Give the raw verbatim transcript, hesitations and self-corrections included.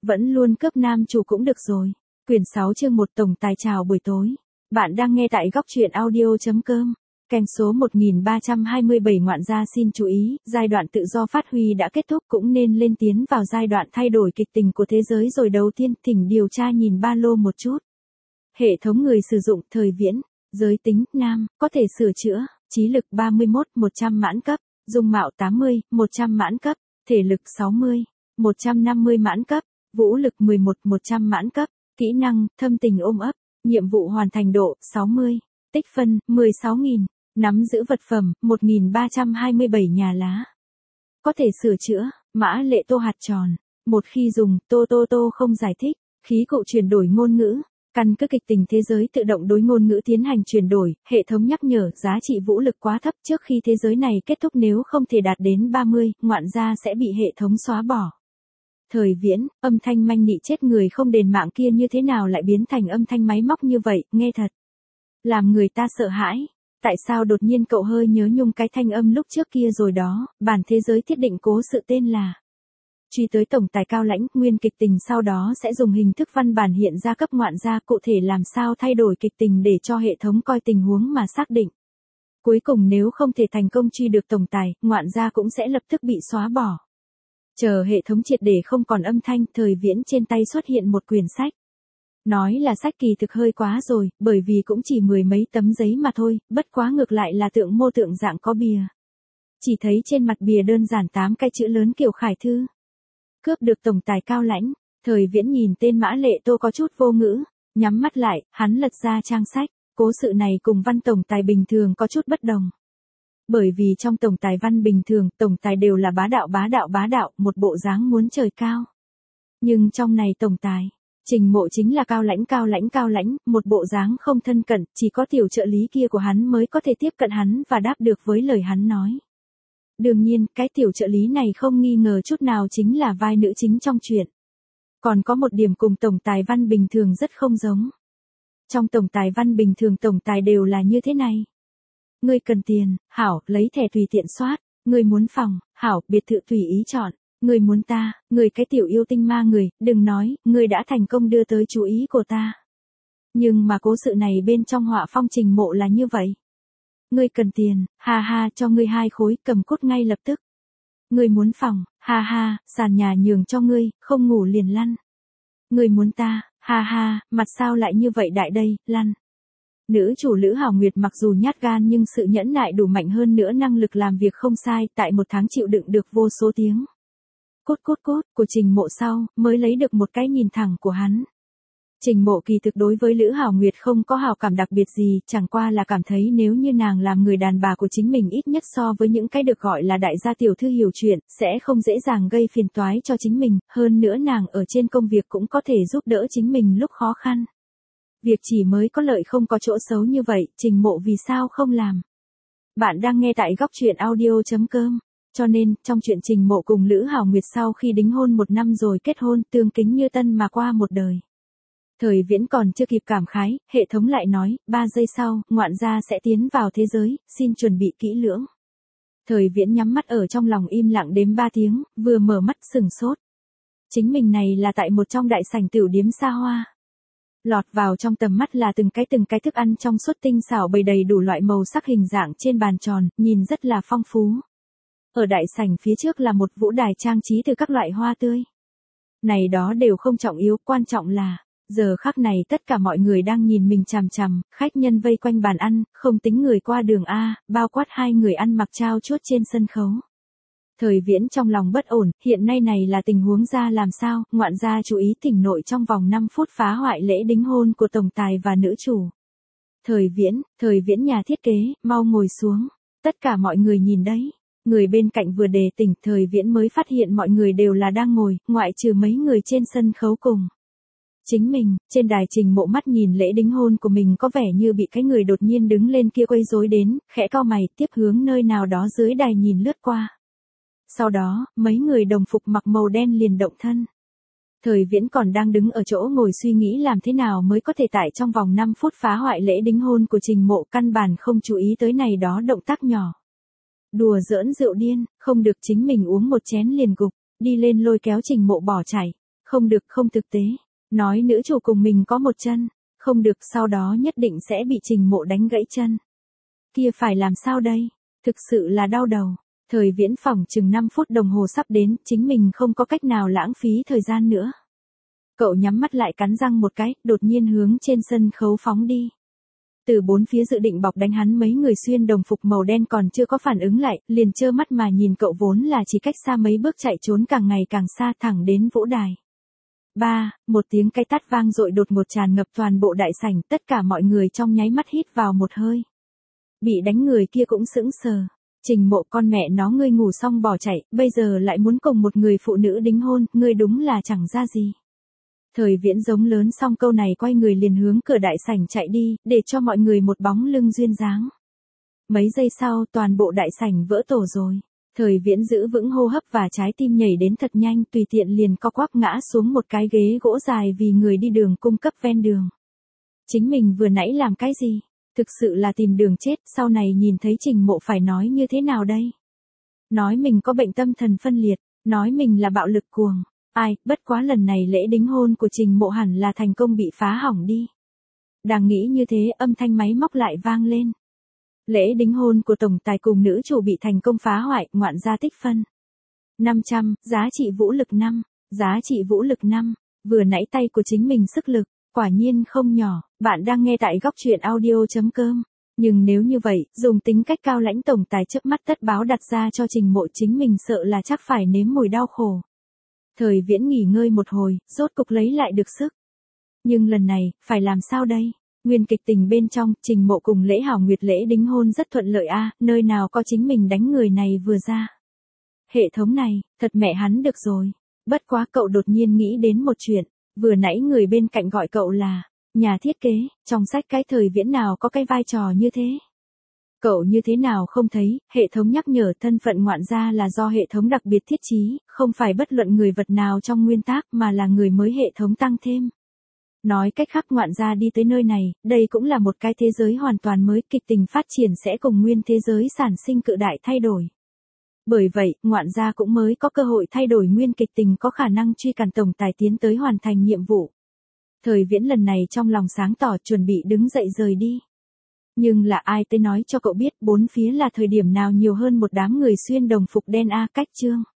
vẫn luôn cướp nam chủ cũng được rồi. Quyển sáu chương một tổng tài chào buổi tối. Bạn đang nghe tại góc truyện audio.com. Kênh số một nghìn ba trăm hai mươi bảy ngoạn gia xin chú ý, giai đoạn tự do phát huy đã kết thúc cũng nên lên tiến vào giai đoạn thay đổi kịch tình của thế giới rồi. Đầu tiên, thỉnh điều tra nhìn ba lô một chút. Hệ thống người sử dụng, thời viễn, giới tính, nam, có thể sửa chữa, trí lực ba mươi mốt, một trăm mãn cấp, dung mạo tám mươi, một trăm mãn cấp, thể lực sáu mươi, một trăm năm mươi mãn cấp, vũ lực mười một, một trăm mãn cấp, kỹ năng, thâm tình ôm ấp, nhiệm vụ hoàn thành độ, sáu mươi, tích phân, mười sáu nghìn, nắm giữ vật phẩm, một nghìn ba trăm hai mươi bảy nhà lá. Có thể sửa chữa, mã lệ tô hạt tròn, một khi dùng, tô tô tô không giải thích, khí cụ chuyển đổi ngôn ngữ. Căn cứ kịch tình thế giới tự động đối ngôn ngữ tiến hành chuyển đổi, hệ thống nhắc nhở giá trị vũ lực quá thấp trước khi thế giới này kết thúc, nếu không thể đạt đến ba mươi, ngoạn gia sẽ bị hệ thống xóa bỏ. Thời viễn, âm thanh manh nị chết người không đền mạng kia như thế nào lại biến thành âm thanh máy móc như vậy, nghe thật làm người ta sợ hãi. Tại sao đột nhiên cậu hơi nhớ nhung cái thanh âm lúc trước kia rồi đó? Bản thế giới thiết định cố sự tên là Truy tới tổng tài cao lãnh, nguyên kịch tình sau đó sẽ dùng hình thức văn bản hiện ra cấp ngoạn gia, cụ thể làm sao thay đổi kịch tình để cho hệ thống coi tình huống mà xác định. Cuối cùng nếu không thể thành công truy được tổng tài, ngoạn gia cũng sẽ lập tức bị xóa bỏ. Chờ hệ thống triệt để không còn âm thanh, thời viễn trên tay xuất hiện một quyển sách. Nói là sách kỳ thực hơi quá rồi, bởi vì cũng chỉ mười mấy tấm giấy mà thôi, bất quá ngược lại là tượng mô tượng dạng có bìa. Chỉ thấy trên mặt bìa đơn giản tám cái chữ lớn kiểu khải thư. Cướp được tổng tài cao lãnh, thời viễn nhìn tên mã lệ tô có chút vô ngữ, nhắm mắt lại, hắn lật ra trang sách, cố sự này cùng văn tổng tài bình thường có chút bất đồng. Bởi vì trong tổng tài văn bình thường, tổng tài đều là bá đạo bá đạo bá đạo, một bộ dáng muốn trời cao. Nhưng trong này tổng tài, Trình Mộ chính là cao lãnh cao lãnh cao lãnh, một bộ dáng không thân cận, chỉ có tiểu trợ lý kia của hắn mới có thể tiếp cận hắn và đáp được với lời hắn nói. Đương nhiên, cái tiểu trợ lý này không nghi ngờ chút nào chính là vai nữ chính trong truyện. Còn có một điểm cùng tổng tài văn bình thường rất không giống. Trong tổng tài văn bình thường tổng tài đều là như thế này. Ngươi cần tiền, hảo, lấy thẻ tùy tiện soát. Ngươi muốn phòng, hảo, biệt thự tùy ý chọn. Ngươi muốn ta, ngươi cái tiểu yêu tinh ma người, đừng nói, ngươi đã thành công đưa tới chú ý của ta. Nhưng mà cố sự này bên trong họa phong Trình Mộ là như vậy. Ngươi cần tiền, ha ha, cho ngươi hai khối, cầm cút ngay lập tức. Ngươi muốn phòng, ha ha, sàn nhà nhường cho ngươi, không ngủ liền lăn. Ngươi muốn ta, ha ha, mặt sao lại như vậy đại đây, lăn. Nữ chủ Lữ Hảo Nguyệt mặc dù nhát gan nhưng sự nhẫn nại đủ mạnh, hơn nữa năng lực làm việc không sai, tại một tháng chịu đựng được vô số tiếng cốt cốt cốt của Trình Mộ sau, mới lấy được một cái nhìn thẳng của hắn. Trình Mộ kỳ thực đối với Lữ Hảo Nguyệt không có hảo cảm đặc biệt gì, chẳng qua là cảm thấy nếu như nàng làm người đàn bà của chính mình ít nhất so với những cái được gọi là đại gia tiểu thư hiểu chuyện, sẽ không dễ dàng gây phiền toái cho chính mình, hơn nữa nàng ở trên công việc cũng có thể giúp đỡ chính mình lúc khó khăn. Việc chỉ mới có lợi không có chỗ xấu như vậy, Trình Mộ vì sao không làm? Bạn đang nghe tại góc truyện audio.com. Cho nên, trong chuyện Trình Mộ cùng Lữ Hảo Nguyệt sau khi đính hôn một năm rồi kết hôn, tương kính như tân mà qua một đời. Thời viễn còn chưa kịp cảm khái, hệ thống lại nói, ba giây sau, ngoạn gia sẽ tiến vào thế giới, xin chuẩn bị kỹ lưỡng. Thời viễn nhắm mắt ở trong lòng im lặng đếm ba tiếng, vừa mở mắt sừng sốt. Chính mình này là tại một trong đại sảnh tiểu điếm xa hoa. Lọt vào trong tầm mắt là từng cái từng cái thức ăn trong suốt tinh xảo bày đầy đủ loại màu sắc hình dạng trên bàn tròn, nhìn rất là phong phú. Ở đại sảnh phía trước là một vũ đài trang trí từ các loại hoa tươi. Này đó đều không trọng yếu, quan trọng là, giờ khắc này tất cả mọi người đang nhìn mình chằm chằm, khách nhân vây quanh bàn ăn, không tính người qua đường A, bao quát hai người ăn mặc trao chuốt trên sân khấu. Thời viễn trong lòng bất ổn, hiện nay này là tình huống ra làm sao, ngoạn gia chú ý tỉnh nội trong vòng năm phút phá hoại lễ đính hôn của tổng tài và nữ chủ. Thời viễn, thời viễn nhà thiết kế, mau ngồi xuống, tất cả mọi người nhìn đấy. Người bên cạnh vừa đề tỉnh, thời viễn mới phát hiện mọi người đều là đang ngồi, ngoại trừ mấy người trên sân khấu cùng. Chính mình, trên đài Trình Mộ mắt nhìn lễ đính hôn của mình có vẻ như bị cái người đột nhiên đứng lên kia quấy rối đến, khẽ cau mày, tiếp hướng nơi nào đó dưới đài nhìn lướt qua. Sau đó, mấy người đồng phục mặc màu đen liền động thân. Thời viễn còn đang đứng ở chỗ ngồi suy nghĩ làm thế nào mới có thể tại trong vòng năm phút phá hoại lễ đính hôn của Trình Mộ, căn bản không chú ý tới này đó động tác nhỏ. Đùa giỡn rượu điên, không được chính mình uống một chén liền gục, đi lên lôi kéo Trình Mộ bỏ chạy. Không được, không thực tế. Nói nữ chủ cùng mình có một chân. Không được, sau đó nhất định sẽ bị Trình Mộ đánh gãy chân. Kia phải làm sao đây? Thực sự là đau đầu. Thời Viễn phỏng chừng năm phút đồng hồ sắp đến, chính mình không có cách nào lãng phí thời gian nữa. Cậu nhắm mắt lại cắn răng một cái, đột nhiên hướng trên sân khấu phóng đi. Từ bốn phía dự định bọc đánh hắn mấy người xuyên đồng phục màu đen còn chưa có phản ứng lại, liền trơ mắt mà nhìn cậu vốn là chỉ cách xa mấy bước chạy trốn càng ngày càng xa thẳng đến vũ đài. Ba, một tiếng cái tát vang dội đột ngột tràn ngập toàn bộ đại sảnh, tất cả mọi người trong nháy mắt hít vào một hơi. Bị đánh người kia cũng sững sờ. Trình Mộ, con mẹ nó, ngươi ngủ xong bỏ chạy, bây giờ lại muốn cùng một người phụ nữ đính hôn, ngươi đúng là chẳng ra gì. Thời Viễn giống lớn xong câu này quay người liền hướng cửa đại sảnh chạy đi, để cho mọi người một bóng lưng duyên dáng. Mấy giây sau toàn bộ đại sảnh vỡ tổ rồi. Thời Viễn giữ vững hô hấp và trái tim nhảy đến thật nhanh, tùy tiện liền co quắp ngã xuống một cái ghế gỗ dài vì người đi đường cung cấp ven đường. Chính mình vừa nãy làm cái gì? Thực sự là tìm đường chết, sau này nhìn thấy Trình Mộ phải nói như thế nào đây? Nói mình có bệnh tâm thần phân liệt, nói mình là bạo lực cuồng. Ai, bất quá lần này lễ đính hôn của Trình Mộ hẳn là thành công bị phá hỏng đi. Đang nghĩ như thế, âm thanh máy móc lại vang lên. Lễ đính hôn của tổng tài cùng nữ chủ bị thành công phá hoại, ngoạn gia tích phân. năm trăm, giá trị vũ lực năm, giá trị vũ lực năm, vừa nãy tay của chính mình sức lực, quả nhiên không nhỏ. Bạn đang nghe tại góc truyện audio chấm com. Nhưng nếu như vậy, dùng tính cách cao lãnh tổng tài chớp mắt tất báo đặt ra cho Trình Mộ, chính mình sợ là chắc phải nếm mùi đau khổ. Thời Viễn nghỉ ngơi một hồi, rốt cục lấy lại được sức. Nhưng lần này, phải làm sao đây? Nguyên kịch tình bên trong, Trình Mộ cùng Lễ Hảo Nguyệt lễ đính hôn rất thuận lợi a, à, nơi nào có chính mình đánh người này vừa ra. Hệ thống này, thật mẹ hắn được rồi. Bất quá cậu đột nhiên nghĩ đến một chuyện, vừa nãy người bên cạnh gọi cậu là nhà thiết kế, trong sách cái Thời Viễn nào có cái vai trò như thế. Cậu như thế nào không thấy, hệ thống nhắc nhở thân phận ngoạn gia là do hệ thống đặc biệt thiết trí, không phải bất luận người vật nào trong nguyên tác mà là người mới hệ thống tăng thêm. Nói cách khác, ngoạn gia đi tới nơi này, đây cũng là một cái thế giới hoàn toàn mới, kịch tình phát triển sẽ cùng nguyên thế giới sản sinh cự đại thay đổi. Bởi vậy, ngoạn gia cũng mới có cơ hội thay đổi nguyên kịch tình, có khả năng truy cản tổng tài tiến tới hoàn thành nhiệm vụ. Thời Viễn lần này trong lòng sáng tỏ, chuẩn bị đứng dậy rời đi. Nhưng là ai tới nói cho cậu biết bốn phía là thời điểm nào nhiều hơn một đám người xuyên đồng phục đen a, cách chương.